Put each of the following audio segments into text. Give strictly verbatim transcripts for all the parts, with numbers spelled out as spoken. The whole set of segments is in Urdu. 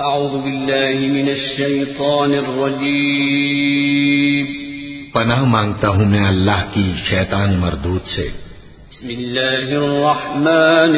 اعوذ باللہ من الشیطان الرجیم پناہ مانگتا ہوں میں اللہ کی شیطان مردود سے۔ بسم اللہ الرحمن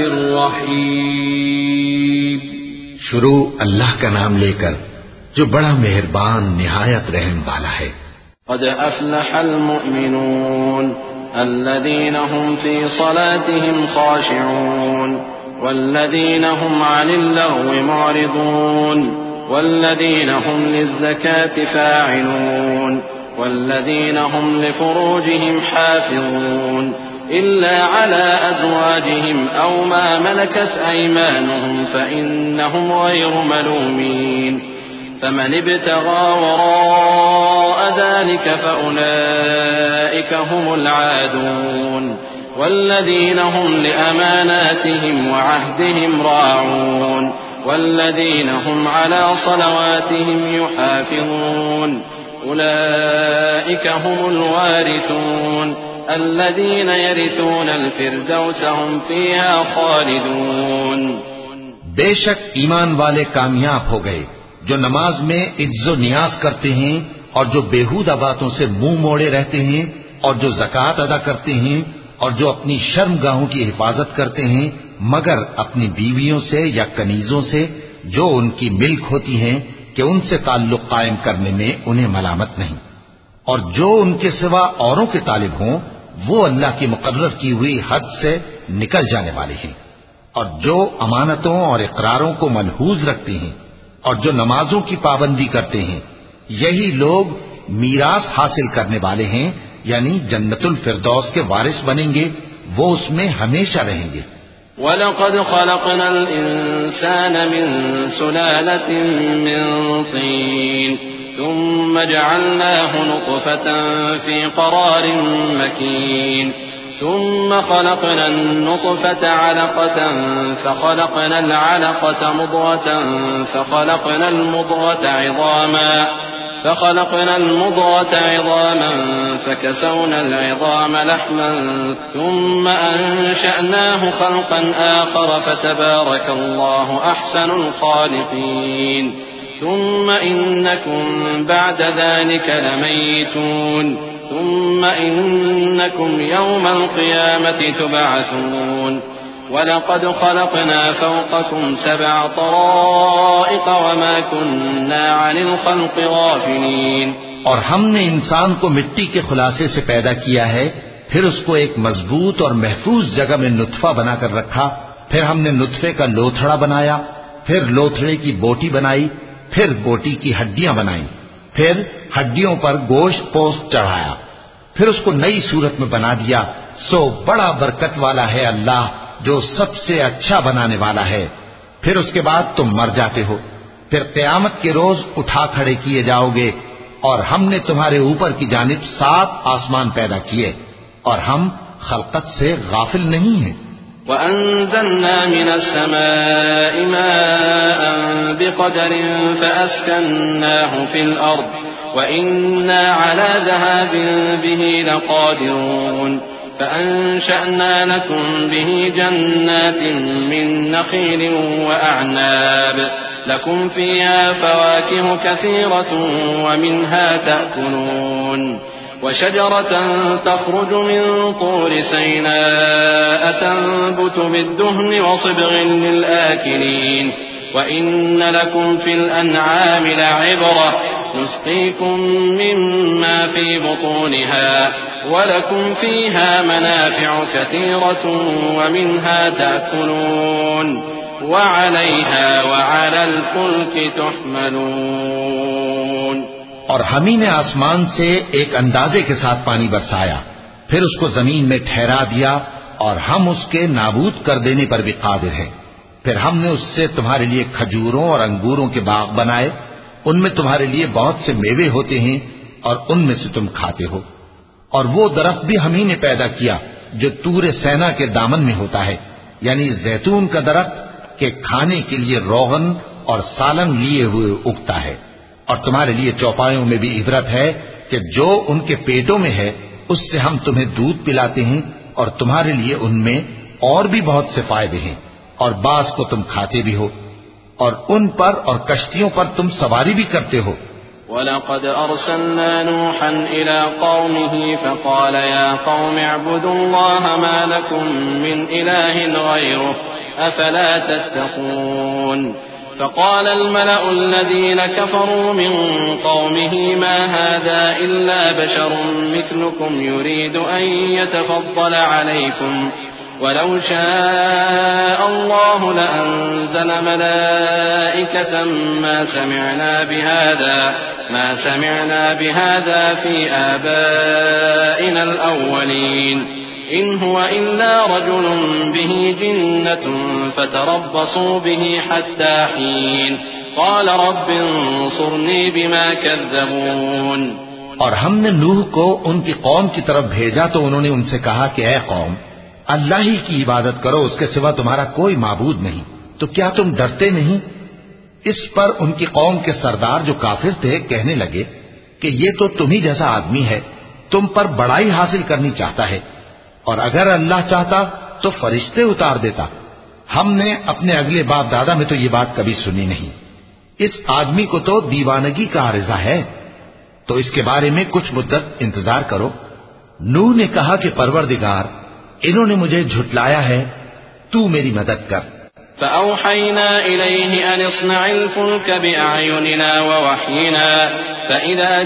الرحیم شروع اللہ کا نام لے کر جو بڑا مہربان نہایت رحم والا ہے۔ قد افلح المؤمنون الذين هم في صلاتهم خاشعون والذين هم عن اللغو معرضون والذين هم للزكاة فاعلون والذين هم لفروجهم حافظون إلا على أزواجهم أو ما ملكت أيمانهم فإنهم غير ملومين فمن ابتغى وراء ذلك فأولئك هم العادون والذين هم لأماناتهم وعهدهم راعون والذين هم على صلواتهم يحافظون أولئك هم الوارثون الذين يرثون الفردوس هم فيها خالدون۔ بے شک ایمان والے کامیاب ہو گئے جو نماز میں عز و نیاز کرتے ہیں اور جو بیہودہ باتوں سے منہ موڑے رہتے ہیں اور جو زکوٰۃ ادا کرتے ہیں اور جو اپنی شرم گاہوں کی حفاظت کرتے ہیں مگر اپنی بیویوں سے یا کنیزوں سے جو ان کی ملک ہوتی ہیں کہ ان سے تعلق قائم کرنے میں انہیں ملامت نہیں، اور جو ان کے سوا اوروں کے طالب ہوں وہ اللہ کی مقرر کی ہوئی حد سے نکل جانے والے ہیں، اور جو امانتوں اور اقراروں کو ملحوظ رکھتے ہیں اور جو نمازوں کی پابندی کرتے ہیں یہی لوگ میراث حاصل کرنے والے ہیں، یعنی جنت الفردوس کے وارث بنیں گے، وہ اس میں ہمیشہ رہیں گے۔ وَلَقَدْ خَلَقْنَا الْإِنسَانَ مِنْ سُلَالَةٍ مِّن طِينٍ ثُمَّ جَعَلْنَاهُ نُطْفَةً فِي قَرَارٍ مَّكِينٍ ثُمَّ خَلَقْنَا النُّطْفَةَ عَلَقَةً فَخَلَقْنَا الْعَلَقَةَ مُضْغَةً فَخَلَقْنَا الْمُضْغَةَ عِظَامًا فخلقنا المضغة عظاما فكسونا العظام لحما ثم أنشأناه خلقا آخر فتبارك الله أحسن الخالقين ثم إنكم بعد ذلك لميتون ثم إنكم يوم القيامة تبعثون وَلَقَدْ خَلَقْنَا فَوْقَكُمْ سَبْعَ طَرَائِقَ وَمَا كُنَّا عَنِ الْخَلْقِ غَافِلِينَ۔ اور ہم نے انسان کو مٹی کے خلاصے سے پیدا کیا ہے، پھر اس کو ایک مضبوط اور محفوظ جگہ میں نطفہ بنا کر رکھا، پھر ہم نے نطفے کا لوتھڑا بنایا، پھر لوتھڑے کی بوٹی بنائی، پھر بوٹی کی ہڈیاں بنائیں، پھر ہڈیوں پر گوشت پوست چڑھایا، پھر اس کو نئی صورت میں بنا دیا۔ سو بڑا برکت والا ہے اللہ جو سب سے اچھا بنانے والا ہے۔ پھر اس کے بعد تم مر جاتے ہو، پھر قیامت کے روز اٹھا کھڑے کیے جاؤ گے، اور ہم نے تمہارے اوپر کی جانب سات آسمان پیدا کیے اور ہم خلقت سے غافل نہیں ہیں۔ وَأَنزَلْنَا مِنَ السَّمَاءِ مَاءً بِقَدَرٍ فَأَسْكَنَّاهُ فِي الْأَرْضِ وَإِنَّا عَلَى ذَهَابٍ بِهِ لَقَادِرُونَ فأنشأنا لكم به جنات من نخيل وأعناب لكم فيها فواكه كثيرة ومنها تأكلون وشجرة تخرج من طور سيناء تنبت بالدهن وصبغ للآكلين وإن لكم في الأنعام لعبرة نسقيكم مما في بطونها ولكم فيها منافع كثيرة ومنها تأكلون وعليها وعلى الفلك تحملون۔ اور ہم ہی نے آسمان سے ایک اندازے کے ساتھ پانی برسایا، پھر اس کو زمین میں ٹھہرا دیا، اور ہم اس کے نابود کر دینے پر بھی قادر ہیں۔ پھر ہم نے اس سے تمہارے لیے کھجوروں اور انگوروں کے باغ بنائے، ان میں تمہارے لیے بہت سے میوے ہوتے ہیں اور ان میں سے تم کھاتے ہو۔ اور وہ درخت بھی ہم ہی نے پیدا کیا جو طور سینا کے دامن میں ہوتا ہے، یعنی زیتون کا درخت کہ کھانے کے لیے روغن اور سالن لیے ہوئے اگتا ہے، اور تمہارے لیے چوپایوں میں بھی عبرت ہے کہ جو ان کے پیٹوں میں ہے اس سے ہم تمہیں دودھ پلاتے ہیں، اور تمہارے لیے ان میں اور بھی بہت سے فائدے ہیں، اور بعض کو تم کھاتے بھی ہو۔ اور ان پر اور کشتیوں پر تم سواری بھی کرتے ہو۔ وَلَقَدْ أَرْسَلْنَا نُوحًا إِلَى قَوْمِهِ فَقَالَ يَا قَوْمِ اعْبُدُوا اللَّهَ مَا لَكُمْ مِنْ إِلَٰهٍ غَيْرُهُ أَفَلَا تَتَّقُونَ فقال الملأ الذين كفروا من قومه ما هذا إلا بشر مثلكم يريد أن يتفضل عليكم ولو شاء الله لأنزل ملائكة ما سمعنا بهذا ما سمعنا بهذا في آبائنا الأولين إن هو إلا رجل به جنة فتربصوا به حتى حين قال رب انصرني بما كذبون۔ اور ہم نے نوح کو ان کی قوم کی طرف بھیجا تو انہوں نے ان سے کہا کہ اے قوم، اللہ ہی کی عبادت کرو، اس کے سوا تمہارا کوئی معبود نہیں، تو کیا تم ڈرتے نہیں؟ اس پر ان کی قوم کے سردار جو کافر تھے کہنے لگے کہ یہ تو تم ہی جیسا آدمی ہے، تم پر بڑائی حاصل کرنی چاہتا ہے، اور اگر اللہ چاہتا تو فرشتے اتار دیتا۔ ہم نے اپنے اگلے باپ دادا میں تو یہ بات کبھی سنی نہیں، اس آدمی کو تو دیوانگی کا عارضہ ہے، تو اس کے بارے میں کچھ مدت انتظار کرو۔ نوح نے کہا کہ پروردگار، انہوں نے مجھے جھٹلایا ہے، تو میری مدد کر۔ فأوحينا إليه أن اصنع الفلك بأعيننا ووحينا فإذا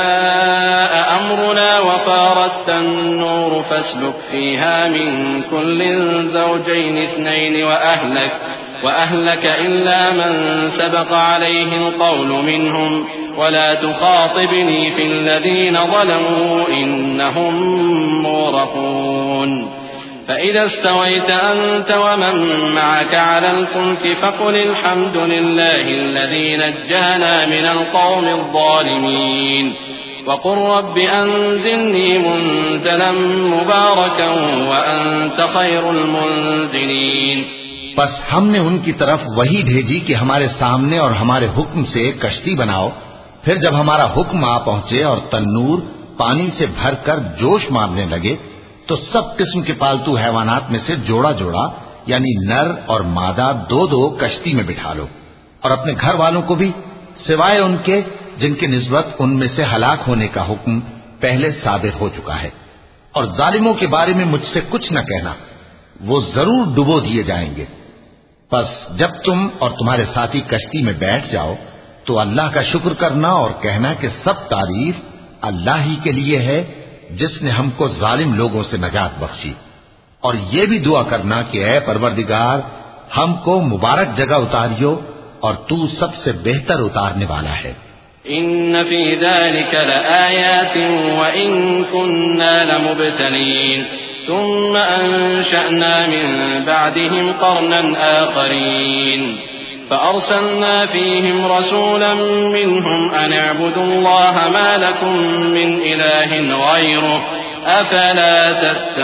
جاء أمرنا وفارت النور فاسلك فيها من كل زوجين اثنين وأهلك وأهلك إلا من سبق عليه القول منهم ولا تخاطبني في الذين ظلموا إنهم مغرقون فإذا استويت أنت ومن معك على الفلك فقل الحمد لله الذي نجانا من القوم الظالمين وقل رب أنزلني منزلا مباركا وأنت خير المنزلين۔ بس ہم نے ان کی طرف وہی بھیجی کہ ہمارے سامنے اور ہمارے حکم سے کشتی بناؤ، پھر جب ہمارا حکم آ پہنچے اور تنور پانی سے بھر کر جوش مارنے لگے تو سب قسم کے پالتو حیوانات میں سے جوڑا جوڑا یعنی نر اور مادہ دو دو کشتی میں بٹھا لو، اور اپنے گھر والوں کو بھی سوائے ان کے جن کی نسبت ان میں سے ہلاک ہونے کا حکم پہلے صادر ہو چکا ہے۔ اور ظالموں کے بارے میں مجھ سے کچھ نہ کہنا، وہ ضرور ڈبو دیے جائیں گے۔ بس جب تم اور تمہارے ساتھی کشتی میں بیٹھ جاؤ تو اللہ کا شکر کرنا اور کہنا کہ سب تعریف اللہ ہی کے لیے ہے جس نے ہم کو ظالم لوگوں سے نجات بخشی، اور یہ بھی دعا کرنا کہ اے پروردگار ہم کو مبارک جگہ اتاریو اور تو سب سے بہتر اتارنے والا ہے۔ ان فی ذلک لآیات وإن كنا لمبتلین ثم انشأنا من بعدهم قرنا آخرین فأرسلنا فيهم رسولا منهم أن اعبدوا الله ما لكم من إله غيره أفلا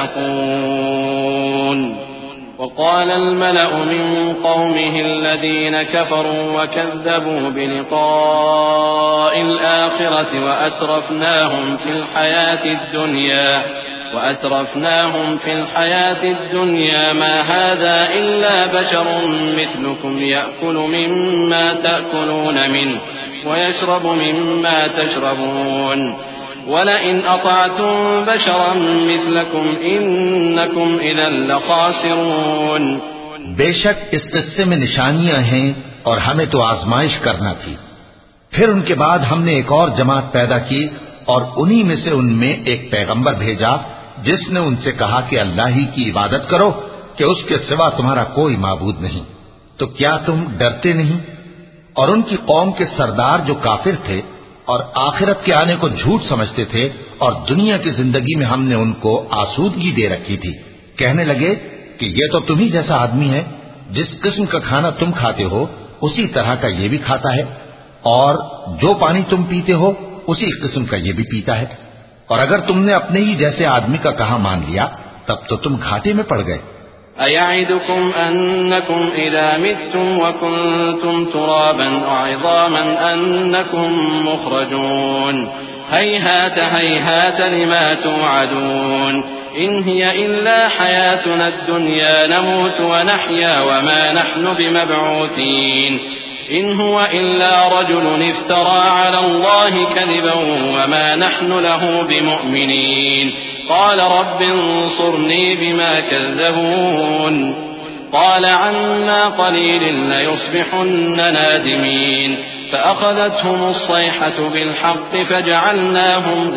تتقون۔ وقال الملأ من قومه الذين كفروا وكذبوا بلقاء الآخرة وأترفناهم في الحياة الدنيا وأترفناهم في الحياة الدنيا ما هذا إلا بشر مثلكم يأكل مما تأكلون منه ويشرب مما تشربون ولئن أطعتم بشرا مثلكم إنكم إذا لخاسرون۔ بے شک اس قصے میں نشانیاں ہیں اور ہمیں تو آزمائش کرنا تھی۔ پھر ان کے بعد ہم نے ایک اور جماعت پیدا کی اور انہی میں سے ان میں ایک پیغمبر بھیجا جس نے ان سے کہا کہ اللہ ہی کی عبادت کرو کہ اس کے سوا تمہارا کوئی معبود نہیں، تو کیا تم ڈرتے نہیں؟ اور ان کی قوم کے سردار جو کافر تھے اور آخرت کے آنے کو جھوٹ سمجھتے تھے اور دنیا کی زندگی میں ہم نے ان کو آسودگی دے رکھی تھی، کہنے لگے کہ یہ تو تم ہی جیسا آدمی ہے، جس قسم کا کھانا تم کھاتے ہو اسی طرح کا یہ بھی کھاتا ہے، اور جو پانی تم پیتے ہو اسی قسم کا یہ بھی پیتا ہے، اور اگر تم نے اپنے ہی جیسے آدمی کا کہا مان لیا تب تو تم گھاٹے میں پڑ گئے۔ أَيَعِدُكُمْ أَنَّكُمْ إِذَا مِتُّمْ وَكُنْتُمْ تُرَابًا وَعِظَامًا أَنَّكُمْ مُخْرَجُونَ هيهات هيهات لما توعدون إن هي إلا حياتنا الدنيا نموت ونحيا وما نحن بمبعوثين إن هو إلا رجل افترى على الله كذبا وما نحن له بمؤمنين قال رب انصرني بما كذبون قال عما قليل ليصبحن نادمين فأخذتهم الصيحة بالحق فجعلناهم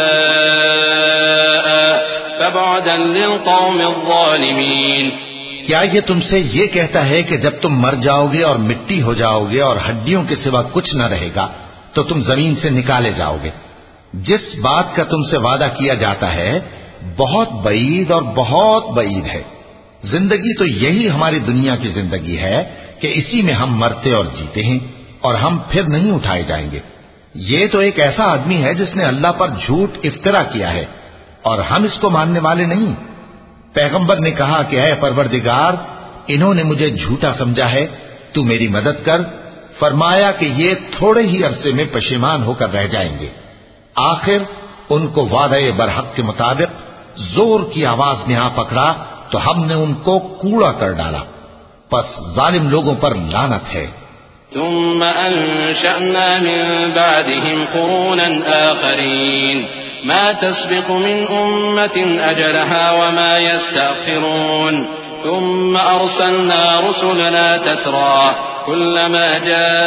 غثاء فبعدا للقوم الظالمين. کیا یہ تم سے یہ کہتا ہے کہ جب تم مر جاؤ گے اور مٹی ہو جاؤ گے اور ہڈیوں کے سوا کچھ نہ رہے گا تو تم زمین سے نکالے جاؤ گے؟ جس بات کا تم سے وعدہ کیا جاتا ہے بہت بعید اور بہت بعید ہے. زندگی تو یہی ہماری دنیا کی زندگی ہے کہ اسی میں ہم مرتے اور جیتے ہیں اور ہم پھر نہیں اٹھائے جائیں گے. یہ تو ایک ایسا آدمی ہے جس نے اللہ پر جھوٹ افترا کیا ہے اور ہم اس کو ماننے والے نہیں. پیغمبر نے کہا کہ اے پروردگار انہوں نے مجھے جھوٹا سمجھا ہے تو میری مدد کر. فرمایا کہ یہ تھوڑے ہی عرصے میں پشیمان ہو کر رہ جائیں گے. آخر ان کو وعدہ برحق کے مطابق زور کی آواز نے آ پکڑا تو ہم نے ان کو کوڑا کر ڈالا. پس ظالم لوگوں پر لعنت ہے. ثم أنشأنا من بعدهم قرونا آخرين ما تسبق من أمة أجلها وما يستأخرون ثم أرسلنا رسلنا تترى كلما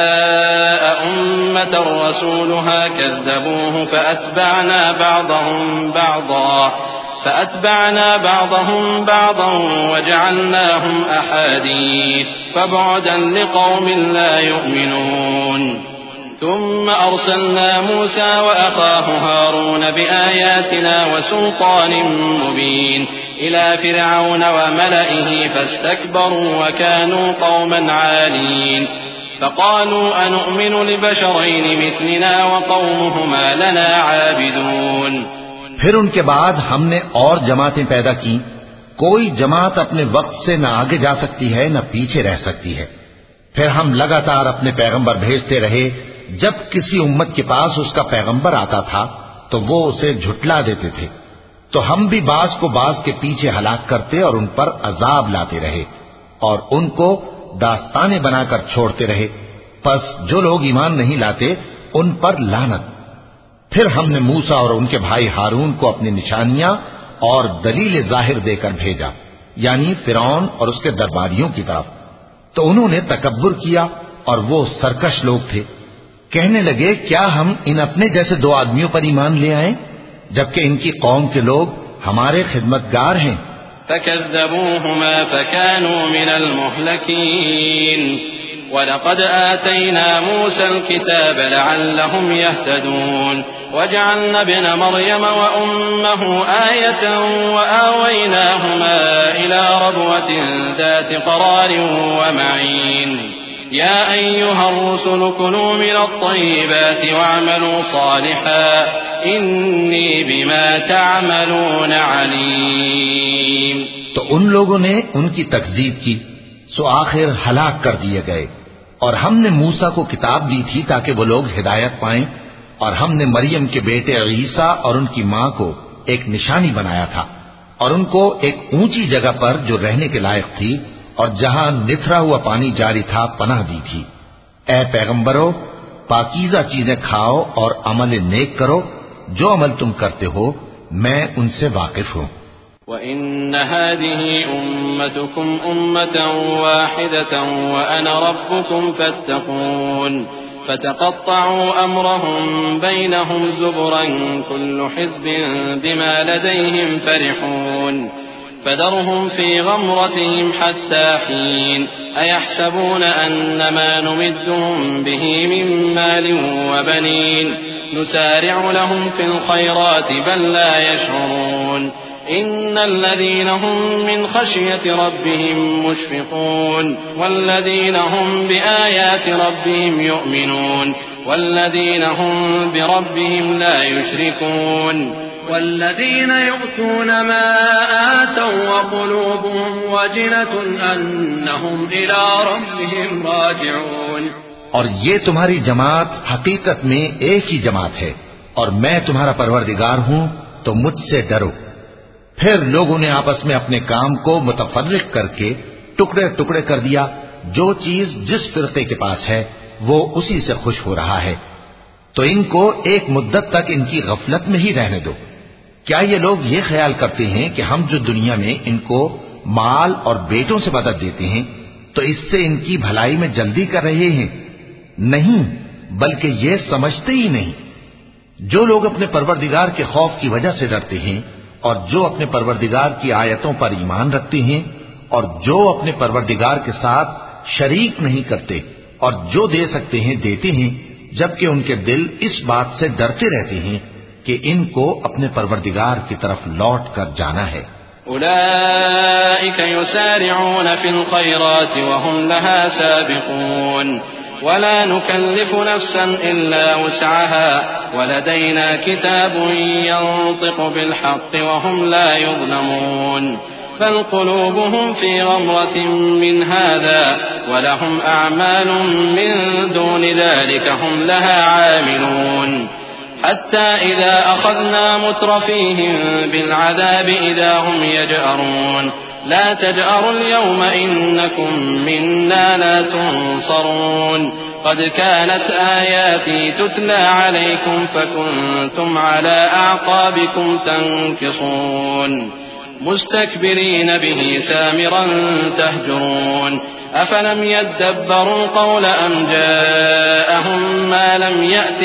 جاء أمة رسولها كذبوه فأتبعنا بعضهم بعضا فأتبعنا بعضهم بعضا وجعلناهم أحاديث فبعدا لقوم لا يؤمنون. ثم أرسلنا موسى وأخاه هارون بآياتنا وسلطان مبين إلى فرعون وملئه فاستكبروا وكانوا قوما عالين فقالوا أنؤمن لبشرين مثلنا وقومهما لنا عابدون. پھر ان کے بعد ہم نے اور جماعتیں پیدا کی. کوئی جماعت اپنے وقت سے نہ آگے جا سکتی ہے نہ پیچھے رہ سکتی ہے. پھر ہم لگاتار اپنے پیغمبر بھیجتے رہے. جب کسی امت کے پاس اس کا پیغمبر آتا تھا تو وہ اسے جھٹلا دیتے تھے تو ہم بھی بعض کو بعض کے پیچھے ہلاک کرتے اور ان پر عذاب لاتے رہے اور ان کو داستانیں بنا کر چھوڑتے رہے. پس جو لوگ ایمان نہیں لاتے ان پر لعنت. پھر ہم نے موسیٰ اور ان کے بھائی ہارون کو اپنی نشانیاں اور دلیل ظاہر دے کر بھیجا یعنی فرعون اور اس کے درباریوں کی طرف. تو انہوں نے تکبر کیا اور وہ سرکش لوگ تھے. کہنے لگے کیا ہم ان اپنے جیسے دو آدمیوں پر ایمان لے آئیں جبکہ ان کی قوم کے لوگ ہمارے خدمتگار ہیں. فكذبوهما فكانوا من المهلكين وَلَقَدْ آتَيْنَا مُوسَى الْكِتَابَ لَعَلَّهُمْ يَهْتَدُونَ وَجَعَلْنَا ابْنَ مَرْيَمَ وَأُمَّهُ آيَةً وَآوَيْنَاهُمَا إِلَى رَبْوَةٍ ذَاتِ قَرَارٍ وَمَعِينٍ يَا أَيُّهَا الرُّسُلُ كُلُوا مِنَ الطَّيِّبَاتِ وَاعْمَلُوا صَالِحًا إِنِّي بِمَا تَعْمَلُونَ عَلِيمٌ۔ تو ان لوگوں نے ان کی تکذیب کی سو آخر ہلاک کر دیے گئے، اور ہم نے موسیٰ کو کتاب دی تھی تاکہ وہ لوگ ہدایت پائیں، اور ہم نے مریم کے بیٹے عیسیٰ اور ان کی ماں کو ایک نشانی بنایا تھا، اور ان کو ایک اونچی جگہ پر جو رہنے کے لائق تھی اور جہاں نتھرا ہوا پانی جاری تھا پناہ دی تھی۔ اے پیغمبرو، پاکیزہ چیزیں کھاؤ اور عمل نیک کرو، جو عمل تم کرتے ہو میں ان سے واقف ہوں۔ وَإِنَّ هَذِهِ أُمَّتُكُمْ أُمَّةً وَاحِدَةً وَأَنَا رَبُّكُمْ فَاتَّقُونِ فَتَقَطَّعُوا أَمْرَهُمْ بَيْنَهُمْ زُبُرًا كُلُّ حِزْبٍ بِمَا لَدَيْهِمْ فَرِحُونَ فَذَرْهُمْ فِي غَمْرَتِهِمْ حَتَّى حِينٍ أَيَحْسَبُونَ أَنَّ مَا نُمِدُّهُمْ بِهِ مِن مَّالٍ وَبَنِينَ نُسَارِعُ لَهُمْ فِي الْخَيْرَاتِ بَل لَّا يَشْعُرُونَ إن الذين هم من خشية ربهم مشفقون والذين هم بآيات ربهم يؤمنون والذين هم بربهم لا يشركون والذين يؤتون ما آتوا وقلوبهم وجلة أنهم إلى ربهم راجعون۔ اور یہ تمہاری جماعت حقیقت میں ایک ہی جماعت ہے، اور میں تمہارا پروردگار ہوں تو مجھ سے ڈرو۔ پھر لوگوں نے آپس میں اپنے کام کو متفرق کر کے ٹکڑے ٹکڑے کر دیا، جو چیز جس فرقے کے پاس ہے وہ اسی سے خوش ہو رہا ہے، تو ان کو ایک مدت تک ان کی غفلت میں ہی رہنے دو۔ کیا یہ لوگ یہ خیال کرتے ہیں کہ ہم جو دنیا میں ان کو مال اور بیٹوں سے مدد دیتے ہیں تو اس سے ان کی بھلائی میں جلدی کر رہے ہیں؟ نہیں، بلکہ یہ سمجھتے ہی نہیں۔ جو لوگ اپنے پروردگار کے خوف کی وجہ سے ڈرتے ہیں اور جو اپنے پروردگار کی آیتوں پر ایمان رکھتے ہیں اور جو اپنے پروردگار کے ساتھ شریک نہیں کرتے اور جو دے سکتے ہیں دیتے ہیں، جبکہ ان کے دل اس بات سے ڈرتے رہتے ہیں کہ ان کو اپنے پروردگار کی طرف لوٹ کر جانا ہے۔ أولئك يسارعون في الخيرات وهم لها سابقون ولا نكلف نفسا إلا وسعها ولدينا كتاب ينطق بالحق وهم لا يظلمون بل قلوبهم في غمرة من هذا ولهم أعمال من دون ذلك هم لها عاملون حتى إذا أخذنا مترفيهم بالعذاب إذا هم يجأرون لا تجأروا اليوم إنكم منا لا تنصرون قد كانت آياتي تتلى عليكم فكنتم على أعقابكم تنكصون مستكبرين به سامرا تهجرون أفلم يدبروا القول أم جاءهم ما لم يأت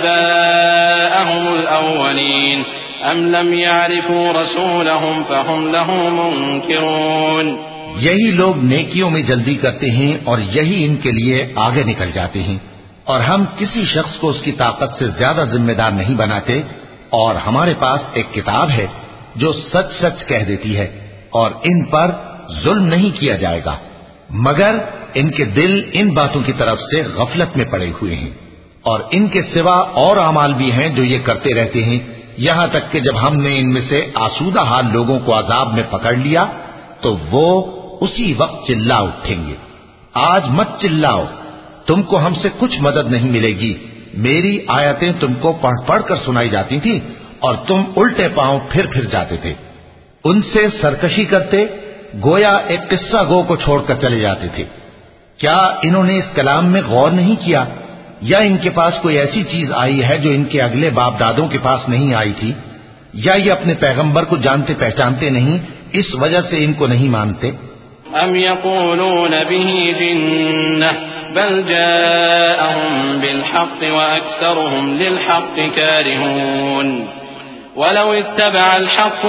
آباءهم الأولين أم لم يعرفوا رسولهم فهم له منكرون۔ یہی لوگ نیکیوں میں جلدی کرتے ہیں اور یہی ان کے لیے آگے نکل جاتے ہیں، اور ہم کسی شخص کو اس کی طاقت سے زیادہ ذمہ دار نہیں بناتے، اور ہمارے پاس ایک کتاب ہے جو سچ سچ کہہ دیتی ہے اور ان پر ظلم نہیں کیا جائے گا، مگر ان کے دل ان باتوں کی طرف سے غفلت میں پڑے ہوئے ہیں، اور ان کے سوا اور اعمال بھی ہیں جو یہ کرتے رہتے ہیں، یہاں تک کہ جب ہم نے ان میں سے آسودہ حال لوگوں کو عذاب میں پکڑ لیا تو وہ اسی وقت چلا اٹھیں گے۔ آج مت چلاؤ، تم کو ہم سے کچھ مدد نہیں ملے گی، میری آیتیں تم کو پڑھ پڑھ کر سنائی جاتی تھی اور تم الٹے پاؤں پھر پھر جاتے تھے، ان سے سرکشی کرتے، گویا ایک قصہ گو کو چھوڑ کر چلے جاتے تھے۔ کیا انہوں نے اس کلام میں غور نہیں کیا، یا ان کے پاس کوئی ایسی چیز آئی ہے جو ان کے اگلے باپ دادوں کے پاس نہیں آئی تھی، یا یہ اپنے پیغمبر کو جانتے پہچانتے نہیں اس وجہ سے ان کو نہیں مانتے؟ ام يقولون به جنة بل جاءهم بالحق وأكثرهم للحق كارهون ولو اتبع الحق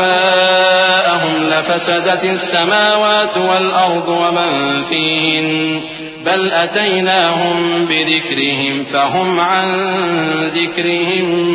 أهواءهم لفسدت السماوات والأرض ومن فيهن بل أتيناهم بذكرهم فهم عن ذكرهم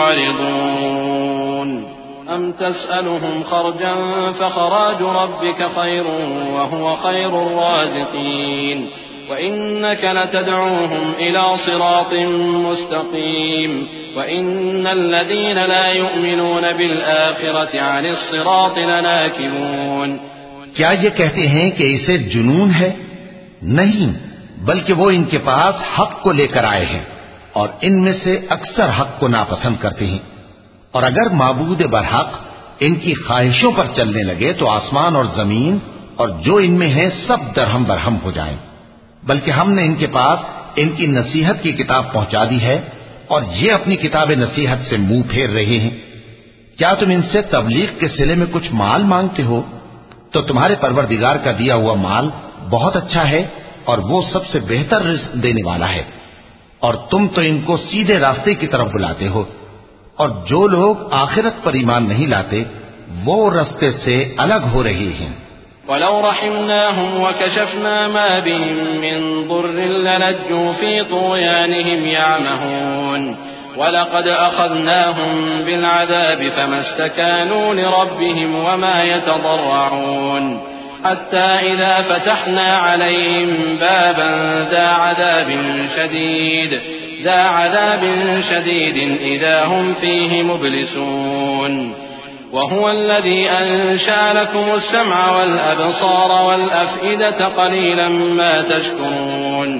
معرضون أم تسألهم خرجا فخراج ربك خير وهو خير الرازقين وإنك لتدعوهم إلى صراط مستقيم وإن الذين لا يؤمنون بالآخرة عن الصراط لناكبون۔ کیا یہ کہتے ہیں کہ اسے جنون ہے؟ نہیں، بلکہ وہ ان کے پاس حق کو لے کر آئے ہیں اور ان میں سے اکثر حق کو ناپسند کرتے ہیں، اور اگر معبود برحق ان کی خواہشوں پر چلنے لگے تو آسمان اور زمین اور جو ان میں ہے سب درہم برہم ہو جائیں، بلکہ ہم نے ان کے پاس ان کی نصیحت کی کتاب پہنچا دی ہے اور یہ اپنی کتاب نصیحت سے منہ پھیر رہے ہیں۔ کیا تم ان سے تبلیغ کے صلے میں کچھ مال مانگتے ہو؟ تو تمہارے پروردگار کا دیا ہوا مال بہت اچھا ہے اور وہ سب سے بہتر رزق دینے والا ہے، اور تم تو ان کو سیدھے راستے کی طرف بلاتے ہو، اور جو لوگ آخرت پر ایمان نہیں لاتے وہ راستے سے الگ ہو رہے ہیں۔ وَلَوْ رَحِمْنَاهُمْ وَكَشَفْنَا مَا بِهِمْ مِنْ ضُرٍّ لَنَجُّوا فِي طُغْيَانِهِمْ يَعْمَهُونَ وَلَقَدْ أَخَذْنَاهُمْ بِالْعَذَابِ فَمَا اسْتَكَانُوا لِرَبِّهِمْ وَمَا يَتَضَرَّعُونَ حَتَّى إِذَا فَتَحْنَا عَلَيْهِمْ بَابًا ذَا عَذَابٍ شَدِيدٍ ذَا عَذَابٍ شَدِيدٍ إِذَا هُمْ فِيهِ مُبْلِسُونَ وهو الذي أنشأ لكم السمع والأبصار والأفئدة قليلا ما تشكرون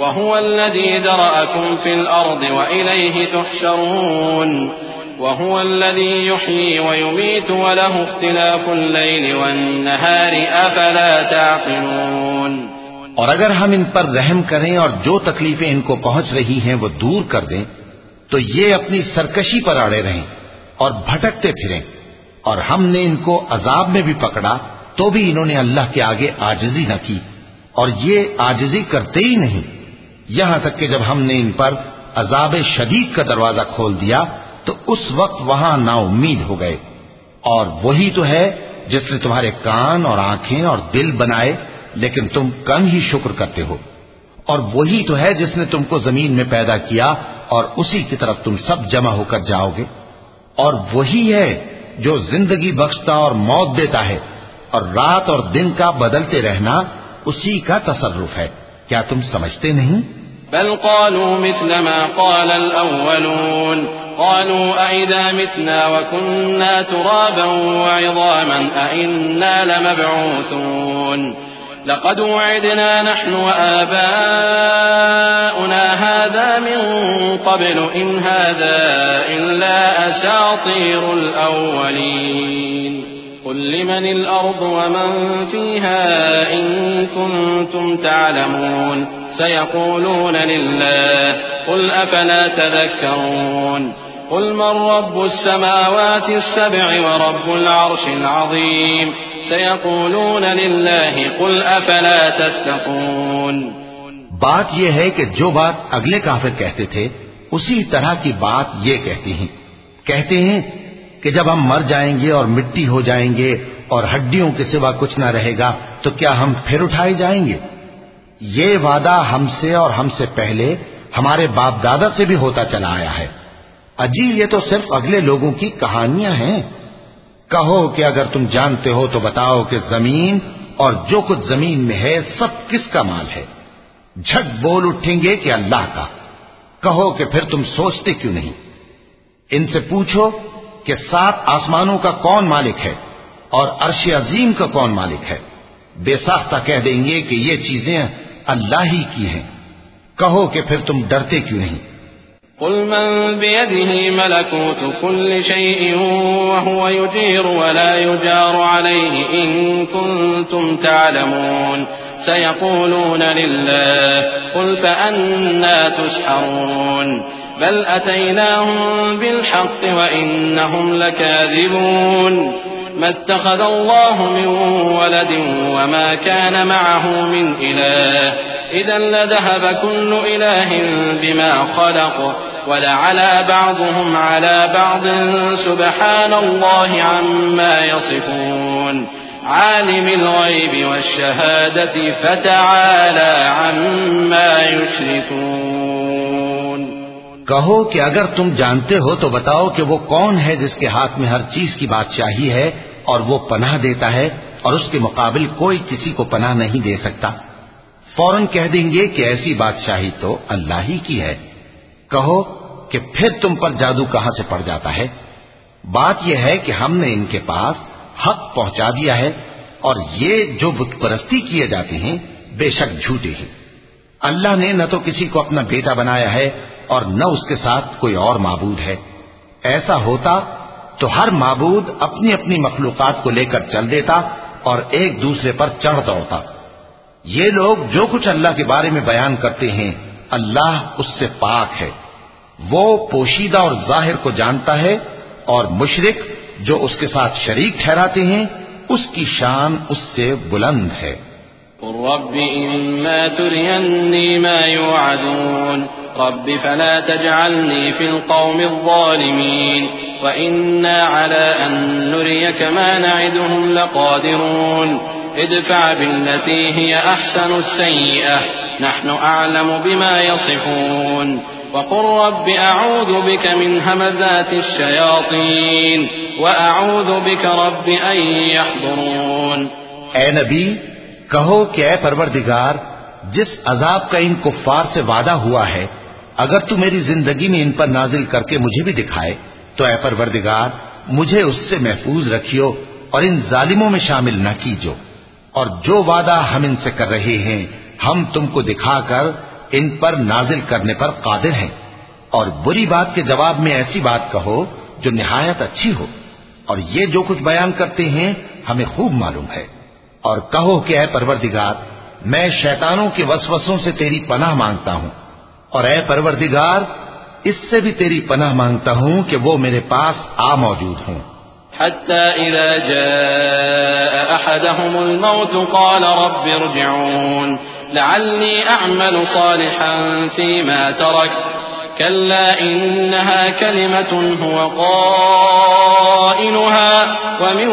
وهو الذي ذرأكم في الأرض وإليه تحشرون وهو الذي يحيي ويميت وله اختلاف الليل والنهار أفلا تعقلون. اور اگر ہم ان پر رحم کریں اور جو تکلیفیں ان کو پہنچ رہی ہیں وہ دور کر دیں تو یہ اپنی سرکشی پر اڑے رہیں اور بھٹکتے پھریں، اور ہم نے ان کو عذاب میں بھی پکڑا تو بھی انہوں نے اللہ کے آگے عاجزی نہ کی، اور یہ عاجزی کرتے ہی نہیں، یہاں تک کہ جب ہم نے ان پر عذاب شدید کا دروازہ کھول دیا تو اس وقت وہاں نا امید ہو گئے. اور وہی تو ہے جس نے تمہارے کان اور آنکھیں اور دل بنائے لیکن تم کم ہی شکر کرتے ہو، اور وہی تو ہے جس نے تم کو زمین میں پیدا کیا اور اسی کی طرف تم سب جمع ہو کر جاؤ گے، اور وہی ہے جو زندگی بخشتا اور موت دیتا ہے، اور رات اور دن کا بدلتے رہنا اسی کا تصرف ہے. کیا تم سمجھتے نہیں؟ بل قالوا مثل ما قال الأولون قالوا أئذا متنا وكنا ترابا وعظاما أئنا لمبعوثون لقد وعدنا نحن وآباؤنا هذا من قبل إن هذا إلا أساطير الأولين قل لمن الأرض ومن فيها إن كنتم تعلمون سيقولون لله قل أفلا تذكرون قل من رب السماوات السبع ورب العرش العظيم سيقولون لله قل أفلا تتقون. بات یہ ہے کہ جو بات اگلے کافر کہتے تھے اسی طرح کی بات یہ کہتے ہیں. کہتے ہیں کہ جب ہم مر جائیں گے اور مٹی ہو جائیں گے اور ہڈیوں کے سوا کچھ نہ رہے گا تو کیا ہم پھر اٹھائے جائیں گے؟ یہ وعدہ ہم سے اور ہم سے پہلے ہمارے باپ دادا سے بھی ہوتا چلا آیا ہے. اجی یہ تو صرف اگلے لوگوں کی کہانیاں ہیں. کہو کہ اگر تم جانتے ہو تو بتاؤ کہ زمین اور جو کچھ زمین میں ہے سب کس کا مال ہے؟ جھٹ بول اٹھیں گے کہ اللہ کا. کہو کہ پھر تم سوچتے کیوں نہیں؟ ان سے پوچھو کہ سات آسمانوں کا کون مالک ہے اور عرش عظیم کا کون مالک ہے؟ بے ساختہ کہہ دیں گے کہ یہ چیزیں اللہ ہی کی ہیں. کہو کہ پھر تم ڈرتے کیوں نہیں؟ قل من بيده ملكوت كل شيء وهو يجير ولا يجار عليه إن كنتم تعلمون سيقولون لله قل فأنا تسحرون بل أتيناهم بالحق وإنهم لكاذبون ما اتخذ الله من ولد وما كان معه من إله إذا لذهب كل إله بما خلق ولعلى بعضهم على بعض سبحان الله عما يصفون عالم الغيب والشهادة فتعالى عما يشركون. کہو کہ اگر تم جانتے ہو تو بتاؤ کہ وہ کون ہے جس کے ہاتھ میں ہر چیز کی بادشاہی ہے اور وہ پناہ دیتا ہے اور اس کے مقابل کوئی کسی کو پناہ نہیں دے سکتا. فوراً کہہ دیں گے کہ ایسی بادشاہی تو اللہ ہی کی ہے. کہو کہ پھر تم پر جادو کہاں سے پڑ جاتا ہے؟ بات یہ ہے کہ ہم نے ان کے پاس حق پہنچا دیا ہے اور یہ جو بت پرستی کیے جاتے ہیں بے شک جھوٹے ہیں. اللہ نے نہ تو کسی کو اپنا بیٹا بنایا ہے اور نہ اس کے ساتھ کوئی اور معبود ہے. ایسا ہوتا تو ہر معبود اپنی اپنی مخلوقات کو لے کر چل دیتا اور ایک دوسرے پر چڑھ دوڑتا. یہ لوگ جو کچھ اللہ کے بارے میں بیان کرتے ہیں اللہ اس سے پاک ہے. وہ پوشیدہ اور ظاہر کو جانتا ہے، اور مشرک جو اس کے ساتھ شریک ٹھہراتے ہیں اس کی شان اس سے بلند ہے. قل رب إما تريني ما يوعدون رب فلا تجعلني في القوم الظالمين وإنا على أن نريك ما نعدهم لقادرون ادفع بالتي هي أحسن السيئة نحن أعلم بما يصفون وقل رب أعوذ بك من همزات الشياطين وأعوذ بك رب أن يحضرون. اے نبی کہو کہ اے پروردگار جس عذاب کا ان کفار سے وعدہ ہوا ہے اگر تو میری زندگی میں ان پر نازل کر کے مجھے بھی دکھائے تو اے پروردگار مجھے اس سے محفوظ رکھیو اور ان ظالموں میں شامل نہ کیجو. اور جو وعدہ ہم ان سے کر رہے ہیں ہم تم کو دکھا کر ان پر نازل کرنے پر قادر ہیں، اور بری بات کے جواب میں ایسی بات کہو جو نہایت اچھی ہو، اور یہ جو کچھ بیان کرتے ہیں ہمیں خوب معلوم ہے۔ اور کہو کہ اے پروردگار، میں شیطانوں کے وسوسوں سے تیری پناہ مانگتا ہوں، اور اے پروردگار اس سے بھی تیری پناہ مانگتا ہوں کہ وہ میرے پاس آ موجود ہوں۔ حتى إذا جاء أحدهم الموت قال رب ارجعون لعلي أعمل صالحا فيما ترك كلا إنها كلمة هو قائلها ومن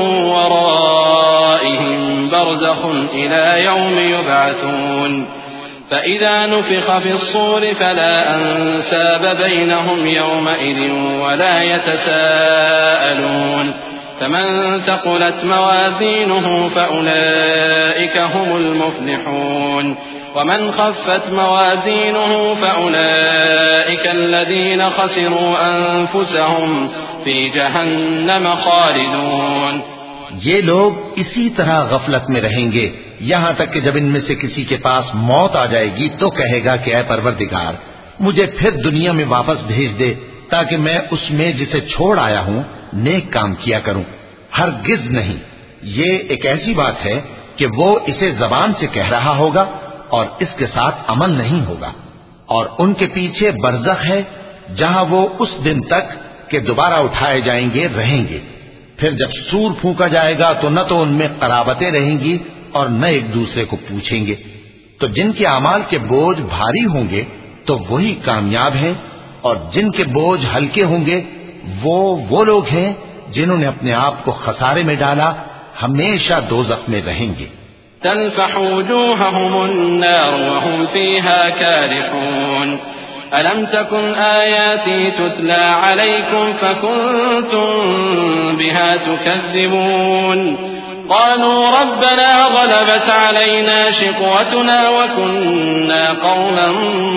ورائهم برزخ إلى يوم يبعثون فإذا نفخ في الصور فلا أنساب بينهم يومئذ ولا يتساءلون فمن ثقلت موازينه فأولئك هم المفلحون ومن خفت موازينه فأولئك الذين خسروا أنفسهم في جهنم خالدون۔ یہ لوگ اسی طرح غفلت میں رہیں گے یہاں تک کہ جب ان میں سے کسی کے پاس موت آ جائے گی تو کہے گا کہ اے پروردگار مجھے پھر دنیا میں واپس بھیج دے تاکہ میں اس میں جسے چھوڑ آیا ہوں نیک کام کیا کروں۔ ہرگز نہیں، یہ ایک ایسی بات ہے کہ وہ اسے زبان سے کہہ رہا ہوگا اور اس کے ساتھ عمل نہیں ہوگا، اور ان کے پیچھے برزخ ہے جہاں وہ اس دن تک کہ دوبارہ اٹھائے جائیں گے رہیں گے۔ پھر جب سور پھونکا جائے گا تو نہ تو ان میں قرابتیں رہیں گی اور نہ ایک دوسرے کو پوچھیں گے۔ تو جن کے اعمال کے بوجھ بھاری ہوں گے تو وہی کامیاب ہیں، اور جن کے بوجھ ہلکے ہوں گے وہ وہ لوگ ہیں جنہوں نے اپنے آپ کو خسارے میں ڈالا، ہمیشہ دوزخ میں رہیں گے۔ تلفح وجوههم النار وهم فيها كالحون ألم تكن آياتي تتلى عليكم فكنتم بها تكذبون قالوا ربنا غلبت علينا شقوتنا وكنا قوما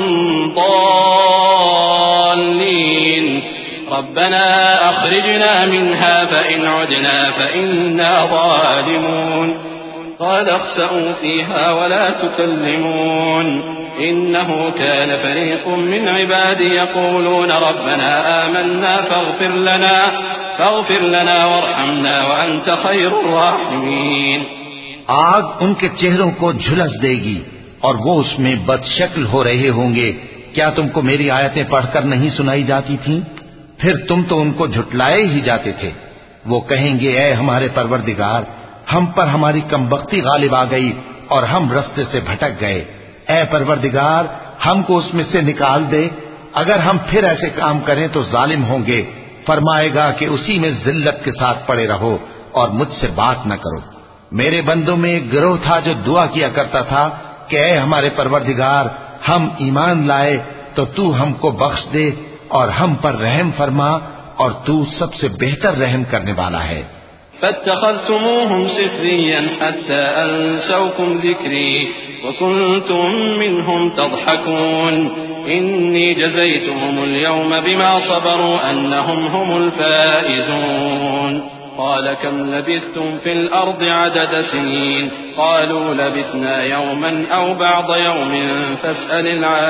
ضالين ربنا أخرجنا منها فإن عدنا فإنا ظالمون قال اخسئوا فيها ولا تكلمون إنه كان فريق من عبادي يقولون ربنا آمنا فاغفر لنا فاغفر لنا وارحمنا وأنت خير الراحمين۔ آگ ان کے چہروں کو جھلس دے گی اور وہ اس میں بد شکل ہو رہے ہوں گے۔ کیا تم کو میری آیتیں پڑھ کر نہیں سنائی جاتی تھیں؟ پھر تم تو ان کو جھٹلائے ہی جاتے تھے۔ وہ کہیں گے اے ہمارے پروردگار ہم پر ہماری کمبختی غالب آ گئی اور ہم رستے سے بھٹک گئے، اے پروردگار ہم کو اس میں سے نکال دے، اگر ہم پھر ایسے کام کریں تو ظالم ہوں گے۔ فرمائے گا کہ اسی میں ذلت کے ساتھ پڑے رہو اور مجھ سے بات نہ کرو۔ میرے بندوں میں ایک گروہ تھا جو دعا کیا کرتا تھا کہ اے ہمارے پروردگار ہم ایمان لائے تو تو ہم کو بخش دے اور ہم پر رحم فرما، اور تو سب سے بہتر رحم کرنے والا ہے۔ فاتخذتموهم سخريا حتى أنسوكم ذكري وكنتم منهم تضحكون إني جزيتهم اليوم بما صبروا أنهم هم الفائزون قال كم لبثتم في الأرض عدد سنين قالوا لبثنا يوما أو بعض يوم فاسأل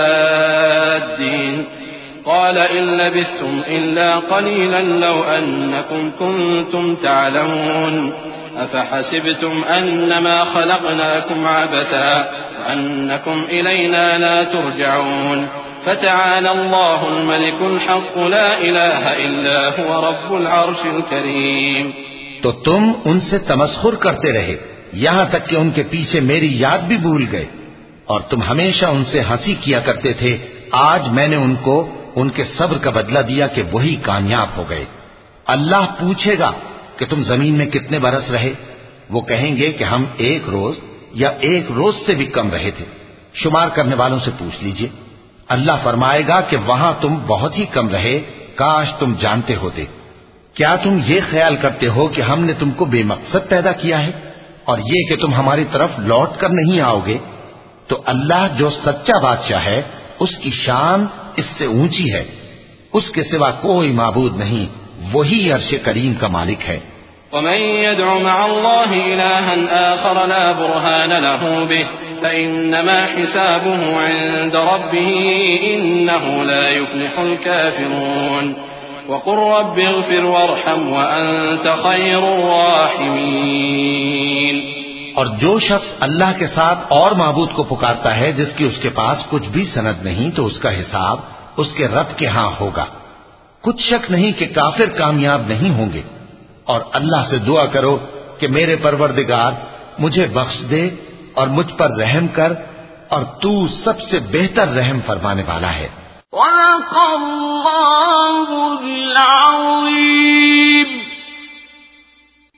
العادين قال إن لبثتم إلا قليلا لو أنكم كنتم تعلمون أفحسبتم أنما خلقناكم عبثا وأنكم إلينا لا ترجعون فتعالى الله الملك الحق لا إله إلا هو رب العرش الكريم۔ تو تم ان سے تمسخر کرتے رہے یہاں تک کہ ان کے پیچھے میری یاد بھی بھول گئے، اور تم ہمیشہ ان سے ہنسی کیا کرتے تھے۔ آج میں نے ان کو ان کے صبر کا بدلہ دیا کہ وہی کامیاب ہو گئے۔ اللہ پوچھے گا کہ تم زمین میں کتنے برس رہے؟ وہ کہیں گے کہ ہم ایک روز یا ایک روز سے بھی کم رہے تھے، شمار کرنے والوں سے پوچھ لیجئے۔ اللہ فرمائے گا کہ وہاں تم بہت ہی کم رہے، کاش تم جانتے ہوتے۔ کیا تم یہ خیال کرتے ہو کہ ہم نے تم کو بے مقصد پیدا کیا ہے اور یہ کہ تم ہماری طرف لوٹ کر نہیں آؤ گے؟ تو اللہ جو سچا بادشاہ ہے اس کی شان اس سے اونچی ہے، اس کے سوا کوئی معبود نہیں، وہی عرش کریم کا مالک ہے۔ ومن يدع مع الله إلها آخر لا برهان له به فإنما حسابه عند ربه إنه لا يفلح الكافرون وقل رب اغفر وارحم وأنت خير الراحمين. اور جو شخص اللہ کے ساتھ اور معبود کو پکارتا ہے جس کی اس کے پاس کچھ بھی سند نہیں تو اس کا حساب اس کے رب کے ہاں ہوگا. کچھ شک نہیں کہ کافر کامیاب نہیں ہوں گے. اور اللہ سے دعا کرو کہ میرے پروردگار مجھے بخش دے اور مجھ پر رحم کر اور تو سب سے بہتر رحم فرمانے والا ہے. وَلَقَ اللَّهُ